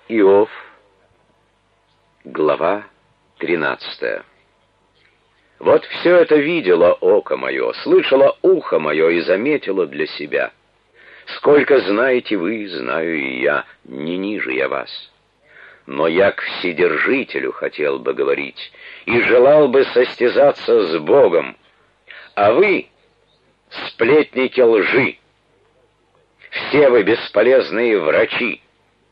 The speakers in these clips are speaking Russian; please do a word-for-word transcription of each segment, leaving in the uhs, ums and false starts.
Иов, глава тринадцатая. Вот все это видело око мое, слышало ухо мое и заметило для себя. Сколько знаете вы, знаю и я, не ниже я вас. Но я к Вседержителю хотел бы говорить и желал бы состязаться с Богом, а вы — сплетники лжи. Все вы бесполезные врачи.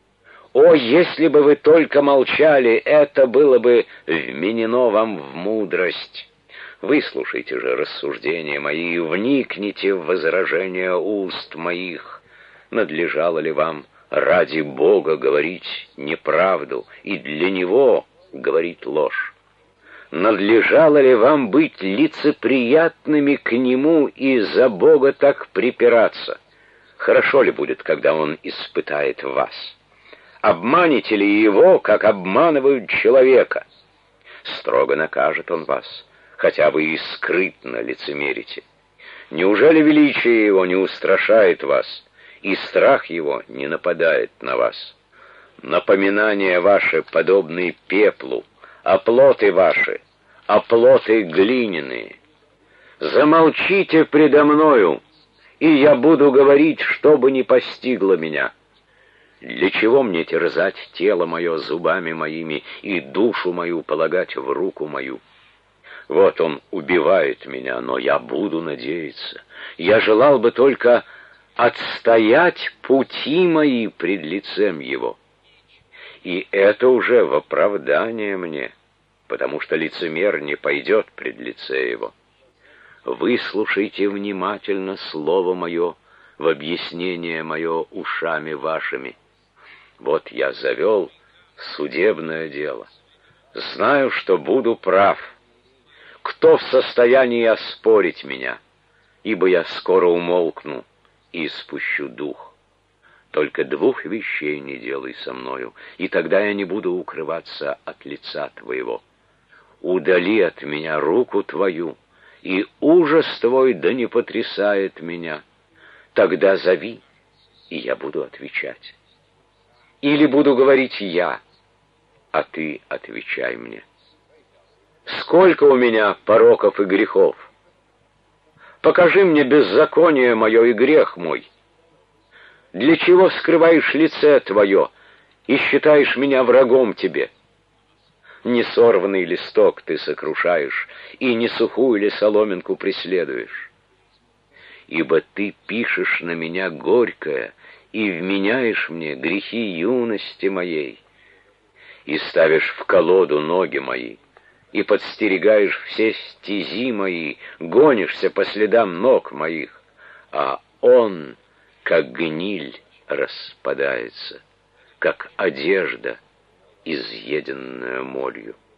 О, если бы вы только молчали, это было бы вменено вам в мудрость. Выслушайте же рассуждения мои, вникните в возражения уст моих. Надлежало ли вам ради Бога говорить неправду и для Него говорить ложь? Надлежало ли вам быть лицеприятными к Нему и за Бога так припираться? Хорошо ли будет, когда Он испытает вас? Обманете ли Его, как обманывают человека? Строго накажет Он вас, хотя вы и скрытно лицемерите. Неужели величие Его не устрашает вас, и страх Его не нападает на вас? Напоминания ваши подобны пеплу, оплоты ваши, оплоты глиняные. Замолчите предо мною, и я буду говорить, что бы ни постигло меня. Для чего мне терзать тело мое зубами моими и душу мою полагать в руку мою? Вот он убивает меня, но я буду надеяться. Я желал бы только отстоять пути мои пред лицем его. И это уже в оправдание мне, потому что лицемер не пойдет пред лице его. Выслушайте внимательно слово мое, в объяснение мое ушами вашими. Вот я завел судебное дело. Знаю, что буду прав. Кто в состоянии оспорить меня? Ибо я скоро умолкну и испущу дух. Только двух вещей не делай со мною, и тогда я не буду укрываться от лица твоего. Удали от меня руку твою, и ужас твой да не потрясает меня. Тогда зови, и я буду отвечать. Или буду говорить я, а ты отвечай мне. Сколько у меня пороков и грехов? Покажи мне беззаконие мое и грех мой. Для чего скрываешь лице твое и считаешь меня врагом тебе? Не сорванный листок ты сокрушаешь, и не сухую ли соломинку преследуешь? Ибо ты пишешь на меня горькое и вменяешь мне грехи юности моей, и ставишь в колоду ноги мои, и подстерегаешь все стези мои, гонишься по следам ног моих, а он, как гниль, распадается, как одежда, изъеденная молью.